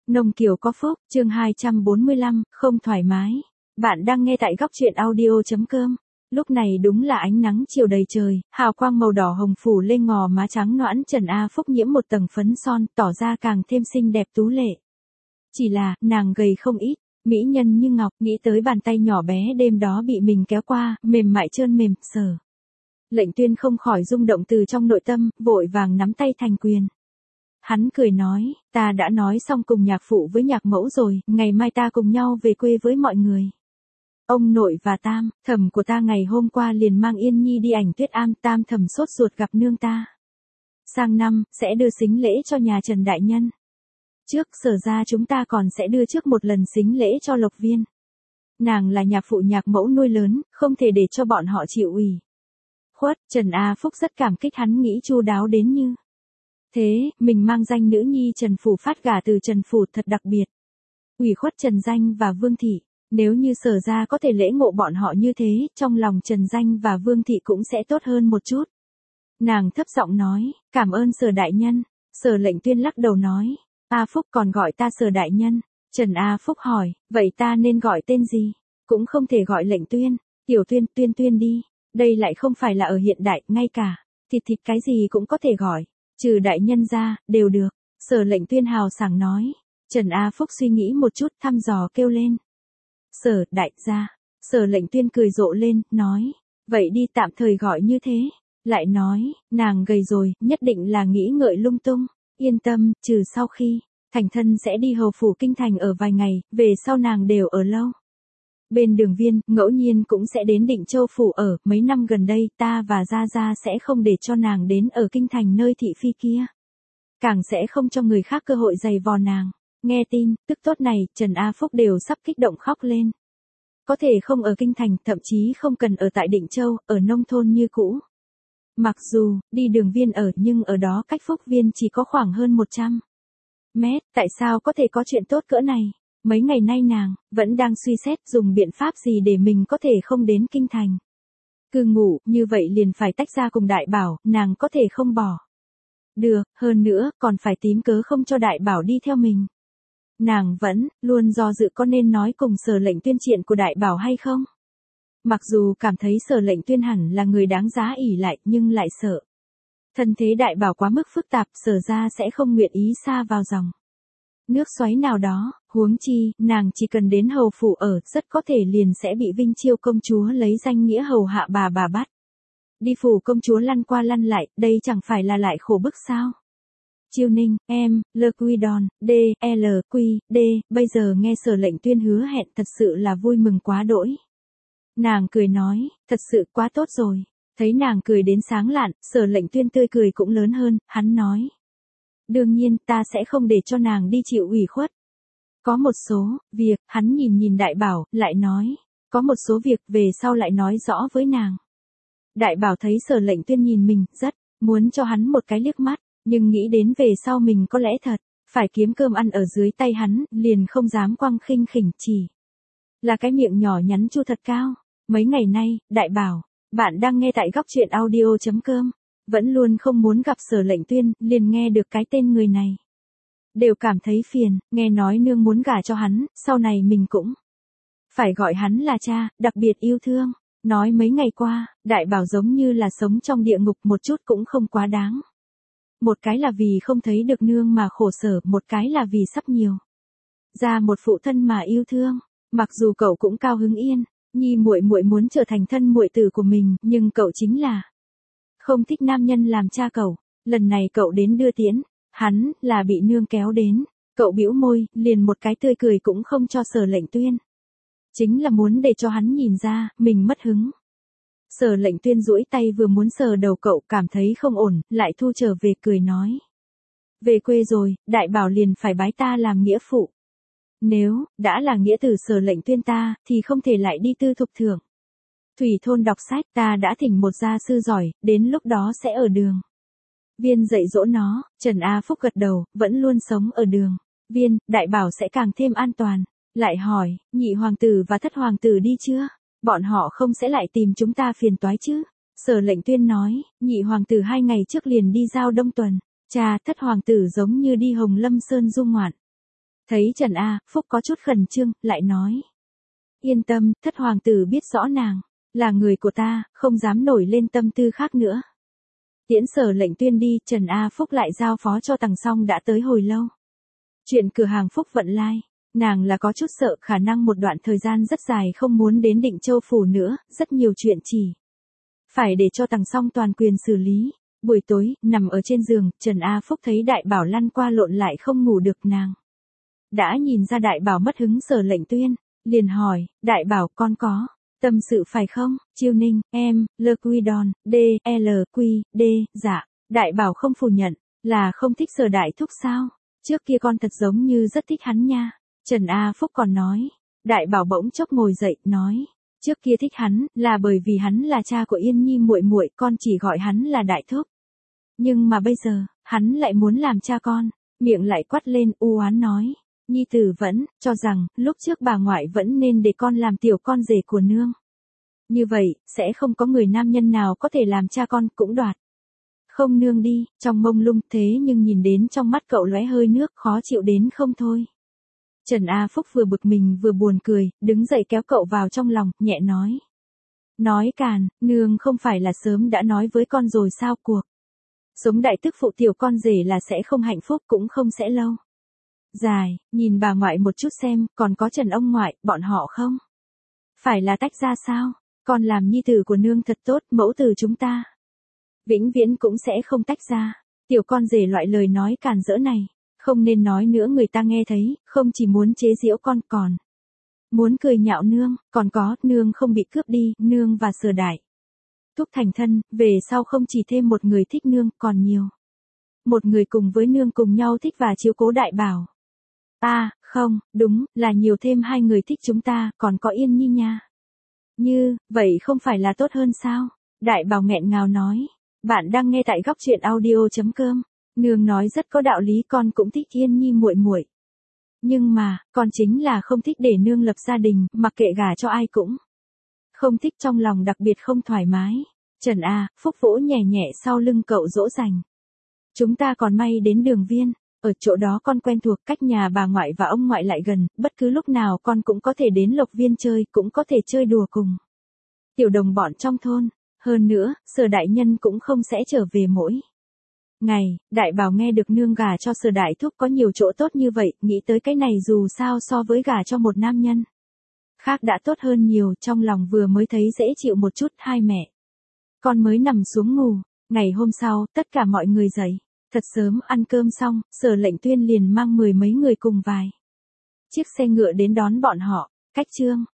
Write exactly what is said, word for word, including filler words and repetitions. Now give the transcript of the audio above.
Nông Kiều có phúc, chương hai trăm bốn mươi lăm, không thoải mái. Bạn đang nghe tại góc truyện audio.com. Lúc này đúng là ánh nắng chiều đầy trời, hào quang màu đỏ hồng phủ lên ngò má trắng nõn Trần A Phúc nhiễm một tầng phấn son, tỏ ra càng thêm xinh đẹp tú lệ. Chỉ là, nàng gầy không ít, mỹ nhân như ngọc, nghĩ tới bàn tay nhỏ bé đêm đó bị mình kéo qua, mềm mại trơn mềm, sờ. Lệnh Tuyên không khỏi rung động từ trong nội tâm, vội vàng nắm tay thành quyền. Hắn cười nói, ta đã nói xong cùng nhạc phụ với nhạc mẫu rồi, ngày mai ta cùng nhau về quê với mọi người. Ông nội và Tam, thẩm của ta ngày hôm qua liền mang Yên Nhi đi ảnh Tuyết Am, Tam thầm sốt ruột gặp nương ta. Sang năm, sẽ đưa sính lễ cho nhà Trần Đại Nhân. Trước Sở ra chúng ta còn sẽ đưa trước một lần sính lễ cho Lộc Viên. Nàng là nhạc phụ nhạc mẫu nuôi lớn, không thể để cho bọn họ chịu ủy khuất. Trần A Phúc rất cảm kích, hắn nghĩ chu đáo đến như thế, mình mang danh nữ nhi Trần Phủ phát gả từ Trần Phủ thật đặc biệt. Ủy khuất Trần Danh và Vương Thị, nếu như Sở ra có thể lễ ngộ bọn họ như thế, trong lòng Trần Danh và Vương Thị cũng sẽ tốt hơn một chút. Nàng thấp giọng nói, cảm ơn Sở đại nhân. Sở Lệnh Tuyên lắc đầu nói, A Phúc còn gọi ta Sở đại nhân. Trần A Phúc hỏi, vậy ta nên gọi tên gì? Cũng không thể gọi Lệnh Tuyên, Tiểu Tuyên, Tuyên Tuyên đi. Đây lại không phải là ở hiện đại, ngay cả thịt thịt cái gì cũng có thể gọi. Trừ đại nhân ra, đều được. Sở Lệnh Tuyên hào sảng nói. Trần A Phúc suy nghĩ một chút, thăm dò kêu lên. Sở, đại gia. Sở Lệnh Tuyên cười rộ lên, nói. Vậy đi tạm thời gọi như thế. Lại nói, nàng gầy rồi, nhất định là nghĩ ngợi lung tung. Yên tâm, trừ sau khi thành thân sẽ đi hầu phủ kinh thành ở vài ngày, về sau nàng đều ở lâu. Bên Đường Viên, ngẫu nhiên cũng sẽ đến Định Châu phủ ở, mấy năm gần đây ta và Gia Gia sẽ không để cho nàng đến ở kinh thành nơi thị phi kia. Càng sẽ không cho người khác cơ hội giày vò nàng. Nghe tin, tức tốt này, Trần A Phúc đều sắp kích động khóc lên. Có thể không ở kinh thành, thậm chí không cần ở tại Định Châu, ở nông thôn như cũ. Mặc dù, đi Đường Viên ở nhưng ở đó cách Phúc Viên chỉ có khoảng hơn một trăm mét, tại sao có thể có chuyện tốt cỡ này? Mấy ngày nay nàng, vẫn đang suy xét dùng biện pháp gì để mình có thể không đến kinh thành. Cứ ngủ, như vậy liền phải tách ra cùng Đại Bảo, nàng có thể không bỏ được, hơn nữa, còn phải tím cớ không cho Đại Bảo đi theo mình. Nàng vẫn, luôn do dự có nên nói cùng Sở Lệnh Tuyên chuyện của Đại Bảo hay không. Mặc dù cảm thấy Sở Lệnh Tuyên hẳn là người đáng giá ỷ lại, nhưng lại sợ thân thế Đại Bảo quá mức phức tạp, Sở ra sẽ không nguyện ý xa vào dòng nước xoáy nào đó, huống chi, nàng chỉ cần đến hầu phủ ở, rất có thể liền sẽ bị Vinh Chiêu công chúa lấy danh nghĩa hầu hạ bà bà bắt. Đi phủ công chúa lăn qua lăn lại, đây chẳng phải là lại khổ bức sao? Chiêu Ninh, em, Le Quidon, D, L, Q, D, bây giờ nghe Sở Lệnh Tuyên hứa hẹn thật sự là vui mừng quá đỗi. Nàng cười nói, thật sự quá tốt rồi. Thấy nàng cười đến sáng lạn, Sở Lệnh Tuyên tươi cười cũng lớn hơn, hắn nói. Đương nhiên, ta sẽ không để cho nàng đi chịu ủy khuất. Có một số việc, hắn nhìn nhìn Đại Bảo, lại nói. Có một số việc, về sau lại nói rõ với nàng. Đại Bảo thấy Sở Lệnh Tuyên nhìn mình, rất muốn cho hắn một cái liếc mắt, nhưng nghĩ đến về sau mình có lẽ thật phải kiếm cơm ăn ở dưới tay hắn, liền không dám quăng khinh khỉnh, chỉ là cái miệng nhỏ nhắn chu thật cao. Mấy ngày nay, Đại Bảo, bạn đang nghe tại góc truyện audio.com, vẫn luôn không muốn gặp Sở Lệnh Tuyên, liền nghe được cái tên người này. Đều cảm thấy phiền, nghe nói nương muốn gả cho hắn, sau này mình cũng phải gọi hắn là cha, đặc biệt yêu thương. Nói mấy ngày qua, Đại Bảo giống như là sống trong địa ngục, một chút cũng không quá đáng. Một cái là vì không thấy được nương mà khổ sở, một cái là vì sắp nhiều ra một phụ thân mà yêu thương. Mặc dù cậu cũng cao hứng yên, Nhi muội muội muốn trở thành thân muội tử của mình, nhưng cậu chính là không thích nam nhân làm cha cậu. Lần này cậu đến đưa tiễn, hắn là bị nương kéo đến. Cậu bĩu môi, liền một cái tươi cười cũng không cho Sở Lệnh Tuyên. Chính là muốn để cho hắn nhìn ra, mình mất hứng. Sở Lệnh Tuyên duỗi tay vừa muốn sờ đầu cậu, cảm thấy không ổn, lại thu trở về cười nói. Về quê rồi, Đại Bảo liền phải bái ta làm nghĩa phụ. Nếu, đã là nghĩa tử Sở Lệnh Tuyên ta, thì không thể lại đi tư thục thưởng. Thủy thôn đọc sách, ta đã thỉnh một gia sư giỏi, đến lúc đó sẽ ở Đường Viên dạy dỗ nó. Trần A Phúc gật đầu, vẫn luôn sống ở Đường Viên, Đại Bảo sẽ càng thêm an toàn. Lại hỏi, nhị hoàng tử và thất hoàng tử đi chưa? Bọn họ không sẽ lại tìm chúng ta phiền toái chứ? Sở Lệnh Tuyên nói, nhị hoàng tử hai ngày trước liền đi giao Đông Tuần. Cha, thất hoàng tử giống như đi Hồng Lâm Sơn du ngoạn. Thấy Trần A Phúc có chút khẩn trương, lại nói. Yên tâm, thất hoàng tử biết rõ nàng là người của ta, không dám nổi lên tâm tư khác nữa. Tiễn Sở Lệnh Tuyên đi, Trần A Phúc lại giao phó cho Tằng Song đã tới hồi lâu. Chuyện cửa hàng Phúc Vận Lai, nàng là có chút sợ khả năng một đoạn thời gian rất dài không muốn đến Định Châu Phủ nữa, rất nhiều chuyện chỉ phải để cho Tằng Song toàn quyền xử lý. Buổi tối, nằm ở trên giường, Trần A Phúc thấy Đại Bảo lăn qua lộn lại không ngủ được, nàng đã nhìn ra Đại Bảo mất hứng Sở Lệnh Tuyên, liền hỏi, Đại Bảo con có tâm sự phải không? Chiêu Ninh, em, Le Quidon, D, L, Q, D, dạ. Đại Bảo không phủ nhận, là không thích Sở Đại Thúc sao? Trước kia con thật giống như rất thích hắn nha. Trần A Phúc còn nói. Đại Bảo bỗng chốc ngồi dậy, nói. Trước kia thích hắn, là bởi vì hắn là cha của Yên Nhi muội muội, con chỉ gọi hắn là Đại Thúc. Nhưng mà bây giờ, hắn lại muốn làm cha con, miệng lại quát lên, u oán nói. Nhi tử vẫn cho rằng, lúc trước bà ngoại vẫn nên để con làm tiểu con rể của nương. Như vậy, sẽ không có người nam nhân nào có thể làm cha con cũng đoạt. Không nương đi, trong mông lung thế nhưng nhìn đến trong mắt cậu lóe hơi nước khó chịu đến không thôi. Trần A Phúc vừa bực mình vừa buồn cười, đứng dậy kéo cậu vào trong lòng, nhẹ nói. Nói càn, nương không phải là sớm đã nói với con rồi sao cuộc. Sống đại tức phụ tiểu con rể là sẽ không hạnh phúc cũng không sẽ lâu dài, nhìn bà ngoại một chút xem, còn có Trần ông ngoại, bọn họ không phải là tách ra sao? Con làm nhi tử của nương thật tốt, mẫu tử chúng ta vĩnh viễn cũng sẽ không tách ra. Tiểu con rể loại lời nói càn rỡ này, không nên nói nữa, người ta nghe thấy, không chỉ muốn chế giễu con còn muốn cười nhạo nương, còn có, nương không bị cướp đi, nương và Sở Đại Thúc thành thân, về sau không chỉ thêm một người thích nương, còn nhiều một người cùng với nương cùng nhau thích và chiếu cố Đại Bảo. À, không, đúng, là nhiều thêm hai người thích chúng ta, còn có Yên Nhi nha. Như, vậy không phải là tốt hơn sao? Đại Bảo nghẹn ngào nói. Bạn đang nghe tại góc truyện audio chấm com. Nương nói rất có đạo lý, con cũng thích Yên Nhi muội muội. Nhưng mà, con chính là không thích để nương lập gia đình, mặc kệ gả cho ai cũng không thích, trong lòng đặc biệt không thoải mái. Trần A Phúc vỗ nhẹ nhẹ sau lưng cậu dỗ dành. Chúng ta còn may đến Đường Viên. Ở chỗ đó con quen thuộc, cách nhà bà ngoại và ông ngoại lại gần, bất cứ lúc nào con cũng có thể đến Lộc Viên chơi, cũng có thể chơi đùa cùng tiểu đồng bọn trong thôn. Hơn nữa, Sở đại nhân cũng không sẽ trở về mỗi ngày. Đại Bảo nghe được nương gả cho Sở Đại Thúc có nhiều chỗ tốt như vậy, nghĩ tới cái này dù sao so với gả cho một nam nhân khác đã tốt hơn nhiều, trong lòng vừa mới thấy dễ chịu một chút. Hai mẹ con mới nằm xuống ngủ. Ngày hôm sau, tất cả mọi người dậy thật sớm, ăn cơm xong, Sở Lệnh Tuyên liền mang mười mấy người cùng vài chiếc xe ngựa đến đón bọn họ. Cách Trương